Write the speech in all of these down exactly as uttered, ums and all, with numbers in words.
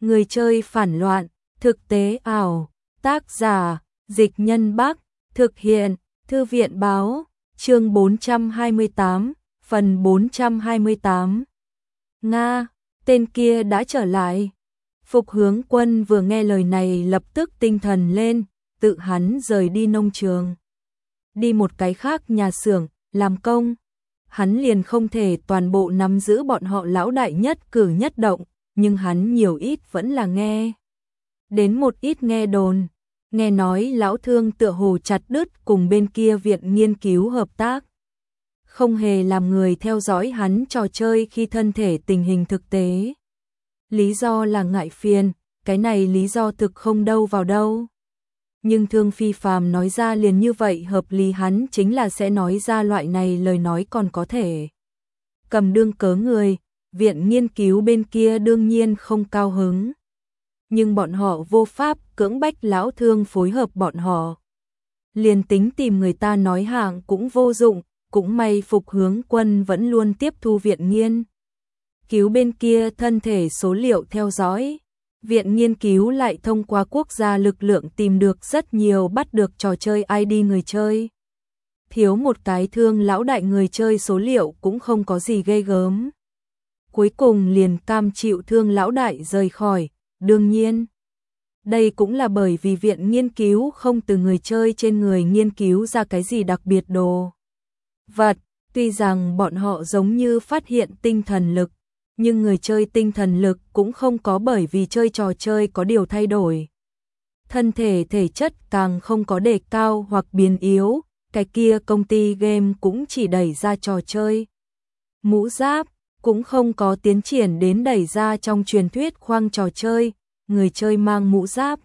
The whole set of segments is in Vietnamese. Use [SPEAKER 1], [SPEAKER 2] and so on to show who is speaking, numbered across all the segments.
[SPEAKER 1] Người chơi phản loạn, thực tế ảo, tác giả, Dịch Nhân Bắc, thực hiện, Thư viện Báo, chương bốn trăm hai mươi tám, phần bốn trăm hai mươi tám. Nga, tên kia đã trở lại. Phục Hướng Quân vừa nghe lời này lập tức tinh thần lên, tự hắn rời đi nông trường. Đi một cái khác nhà xưởng, làm công. Hắn liền không thể toàn bộ nắm giữ bọn họ lão đại nhất cử nhất động, nhưng hắn nhiều ít vẫn là nghe. Đến một ít nghe đồn, nghe nói lão Thương tựa hồ chặt đứt cùng bên kia viện nghiên cứu hợp tác. Không hề làm người theo dõi hắn trò chơi khi thân thể tình hình thực tế. Lý do là ngại phiền, cái này lý do thực không đâu vào đâu. Nhưng Thương Phi Phàm nói ra liền như vậy hợp lý, hắn chính là sẽ nói ra loại này lời nói còn có thể cầm đương cớ người, viện nghiên cứu bên kia đương nhiên không cao hứng. Nhưng bọn họ vô pháp cưỡng bách lão Thương phối hợp bọn họ. Liền tính tìm người ta nói hạng cũng vô dụng, cũng may Phục Hướng Quân vẫn luôn tiếp thu viện nghiên cứu bên kia thân thể số liệu theo dõi. Viện nghiên cứu lại thông qua quốc gia lực lượng tìm được rất nhiều bắt được trò chơi i đê người chơi. Thiếu một cái Thương lão đại người chơi số liệu cũng không có gì ghê gớm. Cuối cùng liền cam chịu Thương lão đại rời khỏi, đương nhiên. Đây cũng là bởi vì viện nghiên cứu không từ người chơi trên người nghiên cứu ra cái gì đặc biệt đồ vật, tuy rằng bọn họ giống như phát hiện tinh thần lực. Nhưng người chơi tinh thần lực cũng không có bởi vì chơi trò chơi có điều thay đổi. Thân thể thể chất càng không có đề cao hoặc biến yếu, cái kia công ty game cũng chỉ đẩy ra trò chơi. Mũ giáp cũng không có tiến triển đến đẩy ra trong truyền thuyết khoang trò chơi, người chơi mang mũ giáp.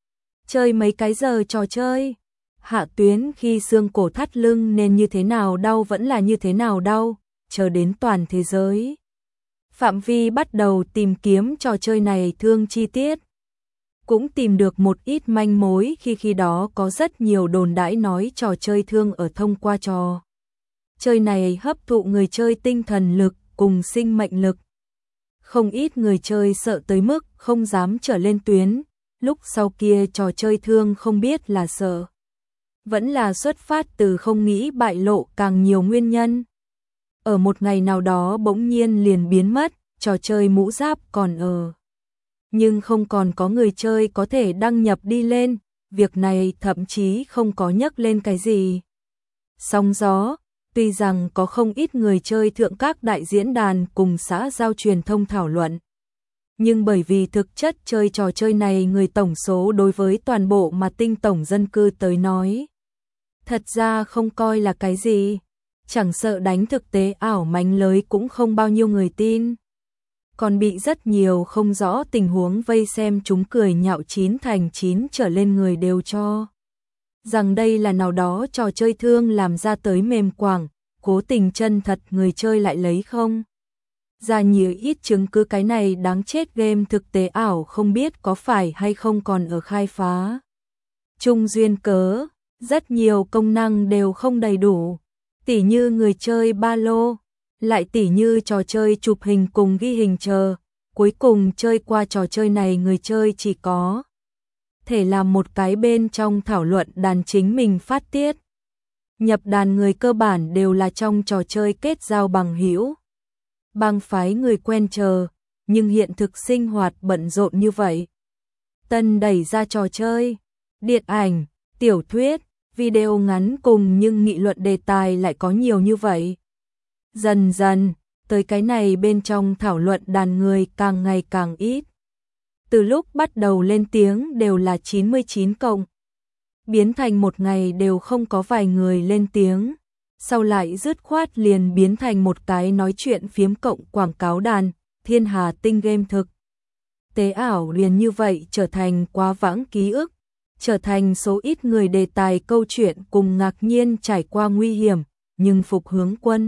[SPEAKER 1] Chơi mấy cái giờ trò chơi, hạ tuyến khi xương cổ thắt lưng nên như thế nào đau vẫn là như thế nào đau, chờ đến toàn thế giới. Phạm vi bắt đầu tìm kiếm trò chơi này thương chi tiết. Cũng tìm được một ít manh mối khi khi đó có rất nhiều đồn đãi nói trò chơi thương ở thông qua trò chơi này hấp thụ người chơi tinh thần lực cùng sinh mệnh lực. Không ít người chơi sợ tới mức không dám trở lên tuyến, lúc sau kia trò chơi thương không biết là sợ. Vẫn là xuất phát từ không nghĩ bại lộ càng nhiều nguyên nhân. Ở một ngày nào đó bỗng nhiên liền biến mất, trò chơi mũ giáp còn ở. Nhưng không còn có người chơi có thể đăng nhập đi lên, việc này thậm chí không có nhắc lên cái gì. Sóng gió, tuy rằng có không ít người chơi thượng các đại diễn đàn cùng xã giao truyền thông thảo luận. Nhưng bởi vì thực chất chơi trò chơi này người tổng số đối với toàn bộ mà tinh tổng dân cư tới nói. Thật ra không coi là cái gì. Chẳng sợ đánh thực tế ảo mánh lới cũng không bao nhiêu người tin. Còn bị rất nhiều không rõ tình huống vây xem chúng cười nhạo chín thành chín trở lên người đều cho rằng đây là nào đó trò chơi thương làm ra tới mềm quảng, cố tình chân thật người chơi lại lấy không. Ra nhiều ít chứng cứ cái này đáng chết, game thực tế ảo không biết có phải hay không còn ở khai phá. Trung duyên cớ, rất nhiều công năng đều không đầy đủ. Tỉ như người chơi ba lô, lại tỉ như trò chơi chụp hình cùng ghi hình chờ, cuối cùng chơi qua trò chơi này người chơi chỉ có thể làm một cái bên trong thảo luận đàn chính mình phát tiết. Nhập đàn người cơ bản đều là trong trò chơi kết giao bằng hữu, bang phái người quen chờ, nhưng hiện thực sinh hoạt bận rộn như vậy. Tân đẩy ra trò chơi, điện ảnh, tiểu thuyết, video ngắn cùng nhưng nghị luận đề tài lại có nhiều như vậy. Dần dần, tới cái này bên trong thảo luận đàn người càng ngày càng ít. Từ lúc bắt đầu lên tiếng đều là chín mươi chín cộng. Biến thành một ngày đều không có vài người lên tiếng. Sau lại dứt khoát liền biến thành một cái nói chuyện phiếm cộng quảng cáo đàn, Thiên Hà Tinh game thực tế ảo liền như vậy trở thành quá vãng ký ức. Trở thành số ít người đề tài câu chuyện cùng ngạc nhiên trải qua nguy hiểm, nhưng Phục Hướng Quân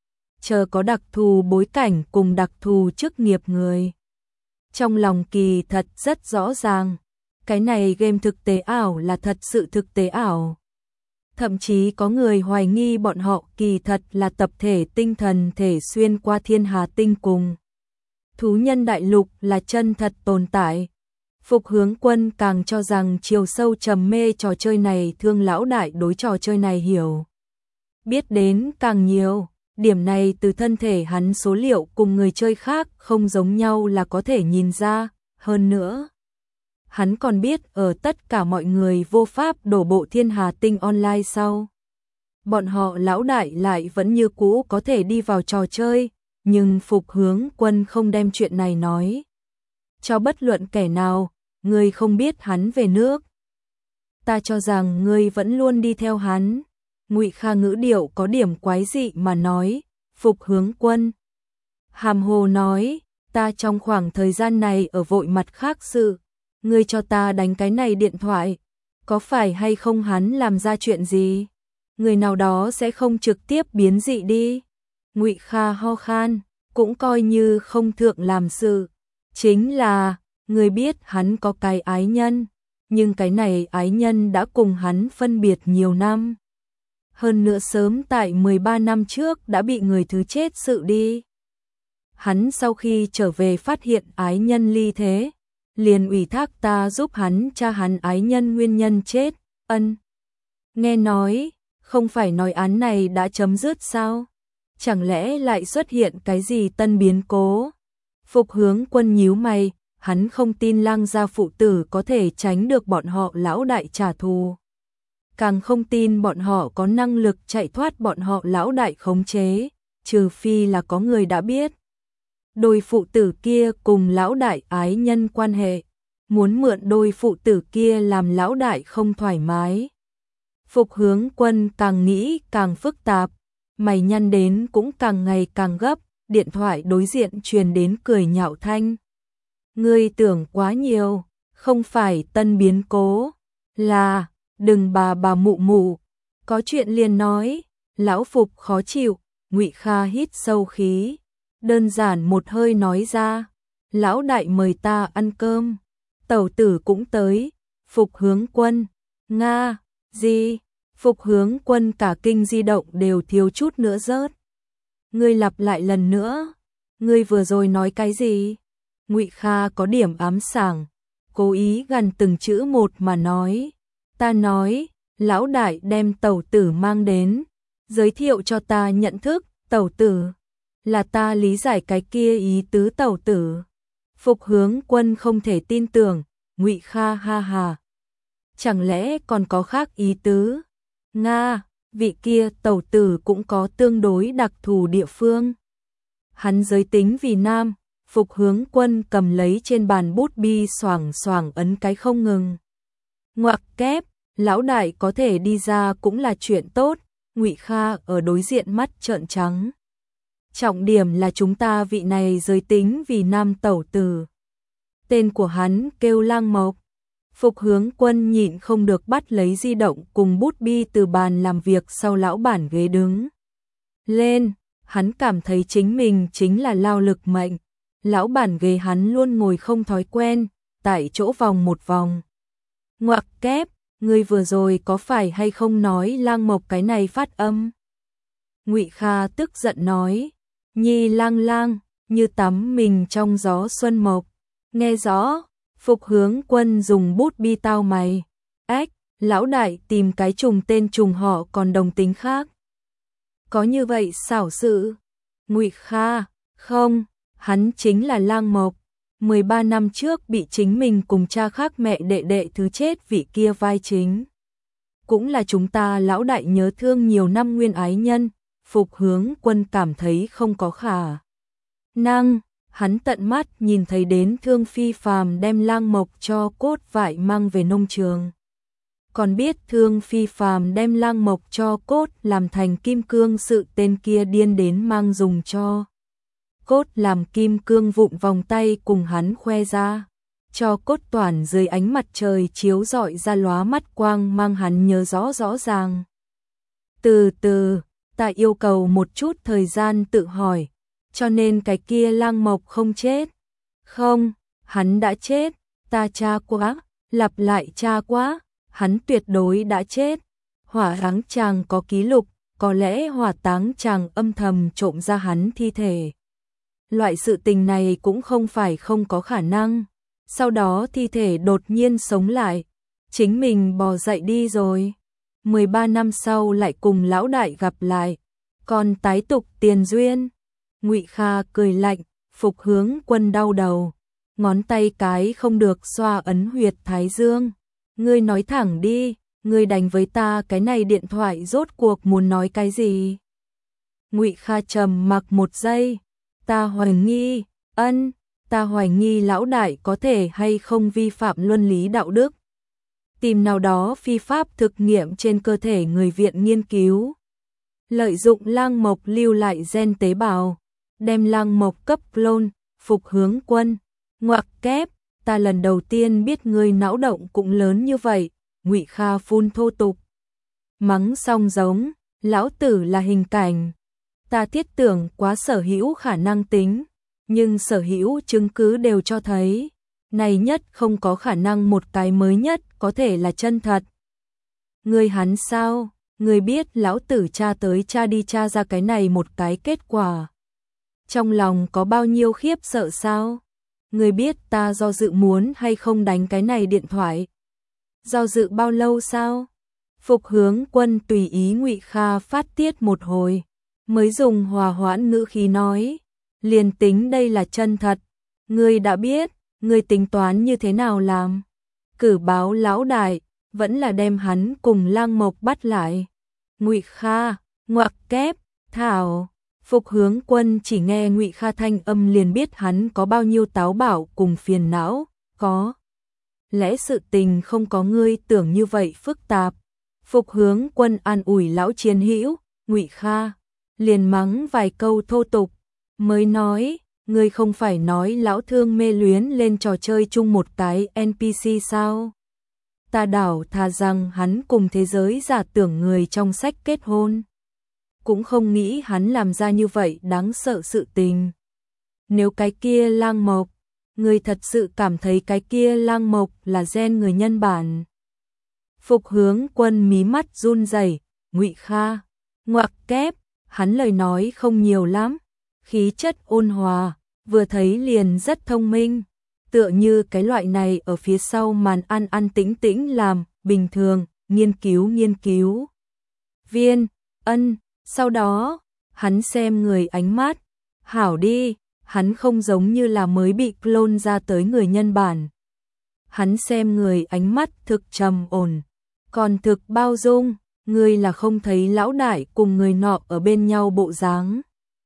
[SPEAKER 1] chờ có đặc thù bối cảnh cùng đặc thù chức nghiệp người. Trong lòng kỳ thật rất rõ ràng, cái này game thực tế ảo là thật sự thực tế ảo. Thậm chí có người hoài nghi bọn họ kỳ thật là tập thể tinh thần thể xuyên qua Thiên Hà Tinh cùng thú nhân đại lục là chân thật tồn tại. Phục Hướng Quân càng cho rằng chiều sâu trầm mê trò chơi này, Thương lão đại đối trò chơi này hiểu biết đến càng nhiều. Điểm này từ thân thể hắn số liệu cùng người chơi khác không giống nhau là có thể nhìn ra. Hơn nữa, hắn còn biết ở tất cả mọi người vô pháp đổ bộ Thiên Hà Tinh Online sau, bọn họ lão đại lại vẫn như cũ có thể đi vào trò chơi, nhưng Phục Hướng Quân không đem chuyện này nói cho bất luận kẻ nào. Ngươi không biết hắn về nước. Ta cho rằng ngươi vẫn luôn đi theo hắn. Ngụy Kha ngữ điệu có điểm quái dị mà nói. Phục Hướng Quân hàm hồ nói, ta trong khoảng thời gian này ở vội mặt khác sự. Ngươi cho ta đánh cái này điện thoại, có phải hay không hắn làm ra chuyện gì? Người nào đó sẽ không trực tiếp biến dị đi. Ngụy Kha ho khan, cũng coi như không thượng làm sự. Chính là, người biết hắn có cái ái nhân, nhưng cái này ái nhân đã cùng hắn phân biệt nhiều năm. Hơn nữa sớm tại mười ba năm trước đã bị người thứ chết sự đi. Hắn sau khi trở về phát hiện ái nhân ly thế, liền ủy thác ta giúp hắn tra hắn ái nhân nguyên nhân chết. Ân, nghe nói, không phải nói án này đã chấm dứt sao? Chẳng lẽ lại xuất hiện cái gì tân biến cố? Phục Hướng Quân nhíu mày, hắn không tin Lăng gia phụ tử có thể tránh được bọn họ lão đại trả thù. Càng không tin bọn họ có năng lực chạy thoát bọn họ lão đại khống chế, trừ phi là có người đã biết. Đôi phụ tử kia cùng lão đại ái nhân quan hệ, muốn mượn đôi phụ tử kia làm lão đại không thoải mái. Phục Hướng Quân càng nghĩ càng phức tạp, mày nhăn đến cũng càng ngày càng gấp, điện thoại đối diện truyền đến cười nhạo thanh. Ngươi tưởng quá nhiều, không phải tân biến cố, là, đừng bà bà mụ mụ, có chuyện liền nói. Lão Phục khó chịu, Ngụy Kha hít sâu khí, đơn giản một hơi nói ra, lão đại mời ta ăn cơm, tẩu tử cũng tới. Phục Hướng Quân, Nga, gì? Phục Hướng Quân cả kinh di động đều thiếu chút nữa rớt. Ngươi lặp lại lần nữa, ngươi vừa rồi nói cái gì? Ngụy Kha có điểm ám sảng, cố ý gần từng chữ một mà nói. Ta nói, lão đại đem tẩu tử mang đến, giới thiệu cho ta nhận thức, tẩu tử, là ta lý giải cái kia ý tứ tẩu tử. Phục Hướng Quân không thể tin tưởng, Ngụy Kha ha ha. Chẳng lẽ còn có khác ý tứ? Nga, vị kia tẩu tử cũng có tương đối đặc thù địa phương. Hắn giới tính vì nam. Phục Hướng Quân cầm lấy trên bàn bút bi xoảng xoảng ấn cái không ngừng. Ngoặc kép, lão đại có thể đi ra cũng là chuyện tốt. Ngụy Kha ở đối diện mắt trợn trắng. Trọng điểm là chúng ta vị này giới tính vì nam tẩu tử. Tên của hắn kêu Lang Mộc. Phục Hướng Quân nhịn không được bắt lấy di động cùng bút bi từ bàn làm việc sau lão bản ghế đứng lên. Hắn cảm thấy chính mình chính là lao lực mệnh. Lão bản ghế hắn luôn ngồi không thói quen, tại chỗ vòng một vòng. Ngoặc kép, ngươi vừa rồi có phải hay không nói Lang Mộc cái này phát âm? Ngụy Kha tức giận nói, nhi lang lang, như tắm mình trong gió xuân mộc. Nghe rõ, Phục Hướng Quân dùng bút bi tao mày. Ếch, lão đại tìm cái trùng tên trùng họ còn đồng tính khác. Có như vậy xảo sự? Ngụy Kha, không. Hắn chính là Lang Mộc, mười ba năm trước bị chính mình cùng cha khác mẹ đệ đệ thứ chết vị kia vai chính. Cũng là chúng ta lão đại nhớ thương nhiều năm nguyên ái nhân. Phục Hướng Quân cảm thấy không có khả năng, hắn tận mắt nhìn thấy đến Thương Phi Phàm đem Lang Mộc cho cốt vải mang về nông trường. Còn biết Thương Phi Phàm đem Lang Mộc cho cốt làm thành kim cương sự tên kia điên đến mang dùng cho cốt làm kim cương vụn vòng tay cùng hắn khoe ra, cho cốt toàn dưới ánh mặt trời chiếu rọi ra lóa mắt quang mang hắn nhớ rõ rõ ràng. Từ từ, ta yêu cầu một chút thời gian tự hỏi, cho nên cái kia Lang Mộc không chết. Không, hắn đã chết, ta tra quá, lặp lại tra quá, hắn tuyệt đối đã chết. Hỏa táng chàng có ký lục, có lẽ hỏa táng chàng âm thầm trộm ra hắn thi thể. loại sự tình này cũng không phải không có khả năng. Sau đó thi thể đột nhiên sống lại, chính mình bò dậy đi rồi. mười ba năm sau lại cùng lão đại gặp lại, còn tái tục tiền duyên. Ngụy Kha cười lạnh, Phục Hướng Quân đau đầu, ngón tay cái không được xoa ấn huyệt thái dương. Ngươi nói thẳng đi, ngươi đánh với ta cái này điện thoại rốt cuộc muốn nói cái gì? Ngụy Kha trầm mặc một giây, ta hoài nghi, ân, ta hoài nghi lão đại có thể hay không vi phạm luân lý đạo đức. Tìm nào đó phi pháp thực nghiệm trên cơ thể người viện nghiên cứu. Lợi dụng lang mộc lưu lại gen tế bào, đem lang mộc cấp clone, Phục Hướng Quân. Ngoặc kép, ta lần đầu tiên biết ngươi não động cũng lớn như vậy. Ngụy Kha phun thô tục. Mắng xong giống, lão tử là hình cảnh. Ta thiết tưởng quá sở hữu khả năng tính, nhưng sở hữu chứng cứ đều cho thấy, này nhất không có khả năng một cái mới nhất có thể là chân thật. Ngươi hắn sao? Ngươi biết lão tử tra tới tra đi tra ra cái này một cái kết quả. Trong lòng có bao nhiêu khiếp sợ sao? Ngươi biết ta do dự muốn hay không đánh cái này điện thoại? Do dự bao lâu sao? Phục Hướng Quân tùy ý Ngụy Kha phát tiết một hồi, mới dùng hòa hoãn ngữ khí nói, liền tính đây là chân thật, ngươi đã biết, ngươi tính toán như thế nào làm? Cử báo lão đại, vẫn là đem hắn cùng lang mộc bắt lại. Ngụy Kha, ngoặc kép, thảo. Phục Hướng Quân chỉ nghe Ngụy Kha thanh âm liền biết hắn có bao nhiêu táo bạo cùng phiền não, có lẽ sự tình không có ngươi tưởng như vậy phức tạp. Phục Hướng Quân an ủi lão chiến hữu, Ngụy Kha liền mắng vài câu thô tục, mới nói, ngươi không phải nói lão thương mê luyến lên trò chơi chung một cái en pê xê sao? Ta đảo thà rằng hắn cùng thế giới giả tưởng người trong sách kết hôn, cũng không nghĩ hắn làm ra như vậy đáng sợ sự tình. Nếu cái kia lang mộc, ngươi thật sự cảm thấy cái kia lang mộc là gen người nhân bản? Phục Hướng Quân mí mắt run rẩy, Ngụy Kha, ngoặc kép, hắn lời nói không nhiều lắm, khí chất ôn hòa, vừa thấy liền rất thông minh, tựa như cái loại này ở phía sau màn ăn ăn tĩnh tĩnh làm, bình thường, nghiên cứu nghiên cứu. Viên, ân, sau đó, hắn xem người ánh mắt, hảo đi, hắn không giống như là mới bị clone ra tới người nhân bản. Hắn xem người ánh mắt thực trầm ổn, còn thực bao dung, ngươi là không thấy lão đại cùng người nọ ở bên nhau bộ dáng.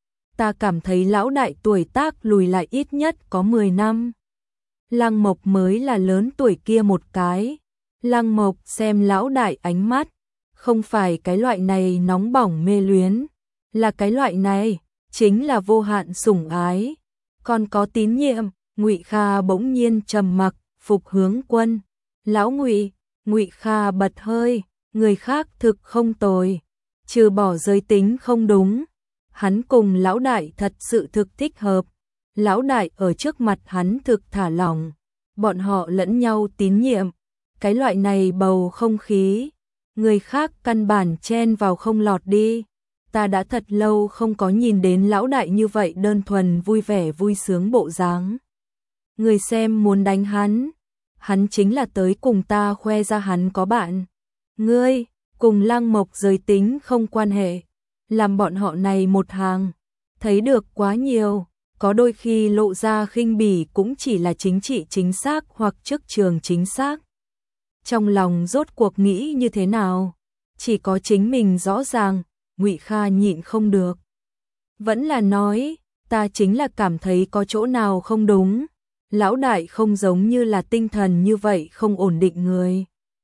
[SPEAKER 1] Ta cảm thấy lão đại tuổi tác lùi lại ít nhất có mười năm. Lăng Mộc mới là lớn tuổi kia một cái. Lăng Mộc xem lão đại ánh mắt, không phải cái loại này nóng bỏng mê luyến, là cái loại này, chính là vô hạn sủng ái, còn có tín nhiệm. Ngụy Kha bỗng nhiên trầm mặc, Phục Hướng Quân, lão Ngụy, Ngụy Kha bật hơi, người khác thực không tồi, trừ bỏ giới tính không đúng, hắn cùng lão đại thật sự thực thích hợp. Lão đại ở trước mặt hắn thực thả lỏng, bọn họ lẫn nhau tín nhiệm, cái loại này bầu không khí, người khác căn bản chen vào không lọt đi. Ta đã thật lâu không có nhìn đến lão đại như vậy đơn thuần vui vẻ vui sướng bộ dáng. Người xem muốn đánh hắn, hắn chính là tới cùng ta khoe ra hắn có bạn. Ngươi, cùng Lăng Mộc giới tính không quan hệ, làm bọn họ này một hàng, thấy được quá nhiều, có đôi khi lộ ra khinh bỉ cũng chỉ là chính trị chính xác hoặc chức trường chính xác. Trong lòng rốt cuộc nghĩ như thế nào, chỉ có chính mình rõ ràng. Ngụy Kha nhịn không được, vẫn là nói, ta chính là cảm thấy có chỗ nào không đúng, lão đại không giống như là tinh thần như vậy không ổn định người.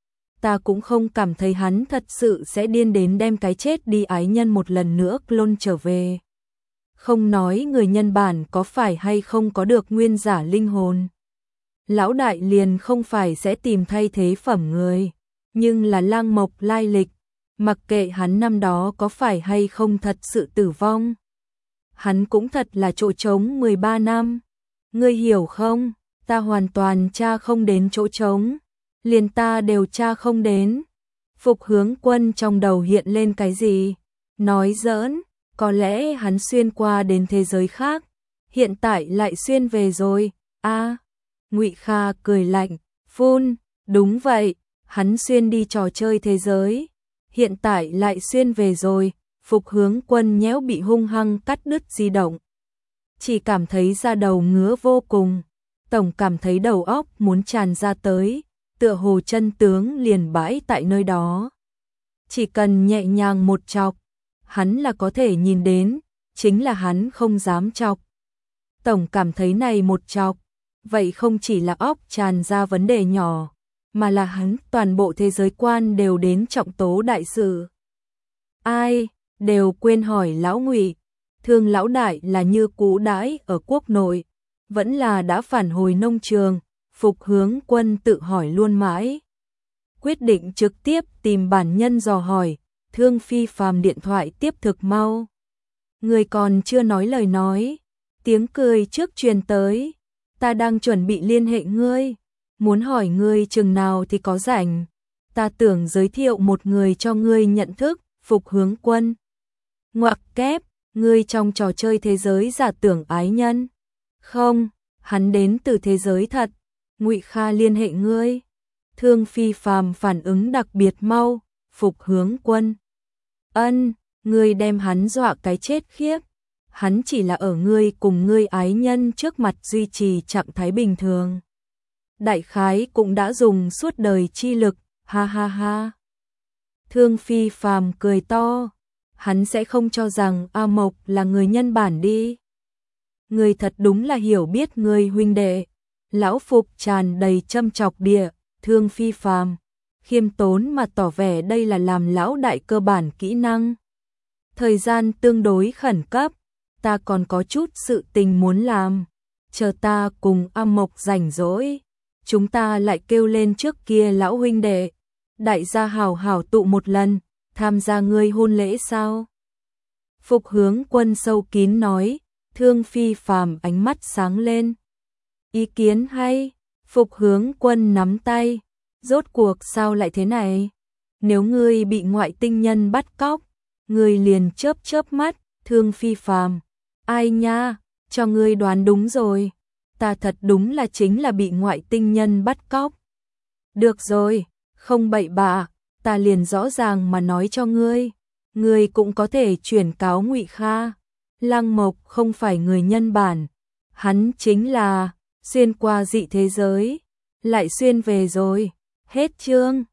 [SPEAKER 1] Ta cũng không cảm thấy hắn thật sự sẽ điên đến đem cái chết đi ái nhân một lần nữa clone trở về. Không nói người nhân bản có phải hay không có được nguyên giả linh hồn, lão đại liền không phải sẽ tìm thay thế phẩm người, nhưng là Lăng Mộc lai lịch, mặc kệ hắn năm đó có phải hay không thật sự tử vong, hắn cũng thật là chỗ trống mười ba năm. Ngươi hiểu không, ta hoàn toàn tra không đến chỗ trống, liền ta đều tra không đến. Phục Hướng Quân trong đầu hiện lên cái gì? Nói giỡn, có lẽ hắn xuyên qua đến thế giới khác, hiện tại lại xuyên về rồi, a Ngụy Kha cười lạnh, phun, đúng vậy, hắn xuyên đi trò chơi thế giới, hiện tại lại xuyên về rồi. Phục Hướng Quân nhéo bị hung hăng cắt đứt di động. Chỉ cảm thấy da đầu ngứa vô cùng, tổng cảm thấy đầu óc muốn tràn ra tới, tựa hồ chân tướng liền bãi tại nơi đó. Chỉ cần nhẹ nhàng một chọc, hắn là có thể nhìn đến, chính là hắn không dám chọc. Tổng cảm thấy này một chọc, vậy không chỉ là óc tràn ra vấn đề nhỏ, mà là hắn toàn bộ thế giới quan đều đến trọng tố đại sự. Ai, đều quên hỏi lão Ngụy, Thương lão đại là như cũ đãi ở quốc nội, vẫn là đã phản hồi nông trường. Phục Hướng Quân tự hỏi luôn mãi, quyết định trực tiếp tìm bản nhân dò hỏi. Thương Phi Phàm điện thoại tiếp thực mau. Người còn chưa nói lời nói, tiếng cười trước truyền tới, ta đang chuẩn bị liên hệ ngươi, muốn hỏi ngươi chừng nào thì có rảnh, ta tưởng giới thiệu một người cho ngươi nhận thức. Phục Hướng Quân, ngoặc kép, ngươi trong trò chơi thế giới giả tưởng ái nhân. Không, hắn đến từ thế giới thật. Ngụy Kha liên hệ ngươi. Thương Phi Phàm phản ứng đặc biệt mau. Phục Hướng Quân, ân, ngươi đem hắn dọa cái chết khiếp. Hắn chỉ là ở ngươi cùng ngươi ái nhân trước mặt duy trì trạng thái bình thường. Đại khái cũng đã dùng suốt đời chi lực, ha ha ha. Thương Phi Phàm cười to, hắn sẽ không cho rằng A Mộc là người nhân bản đi. Người thật đúng là hiểu biết người huynh đệ. Lão Phục tràn đầy châm chọc địa. Thương Phi Phàm khiêm tốn mà tỏ vẻ đây là làm lão đại cơ bản kỹ năng. Thời gian tương đối khẩn cấp, ta còn có chút sự tình muốn làm, chờ ta cùng A Mộc rảnh rỗi, chúng ta lại kêu lên trước kia lão huynh đệ, đại gia hào hào tụ một lần, tham gia ngươi hôn lễ sao? Phục Hướng Quân sâu kín nói. Thương Phi Phàm ánh mắt sáng lên. Ý kiến hay. Phục Hướng Quân nắm tay. Rốt cuộc sao lại thế này? Nếu ngươi bị ngoại tinh nhân bắt cóc, ngươi liền chớp chớp mắt. Thương Phi Phàm, ai nha, cho ngươi đoán đúng rồi. Ta thật đúng là chính là bị ngoại tinh nhân bắt cóc. Được rồi, không bậy bạ, ta liền rõ ràng mà nói cho ngươi. Ngươi cũng có thể chuyển cáo Ngụy Kha. Lăng Mộc không phải người nhân bản, hắn chính là xuyên qua dị thế giới, lại xuyên về rồi. Hết chương.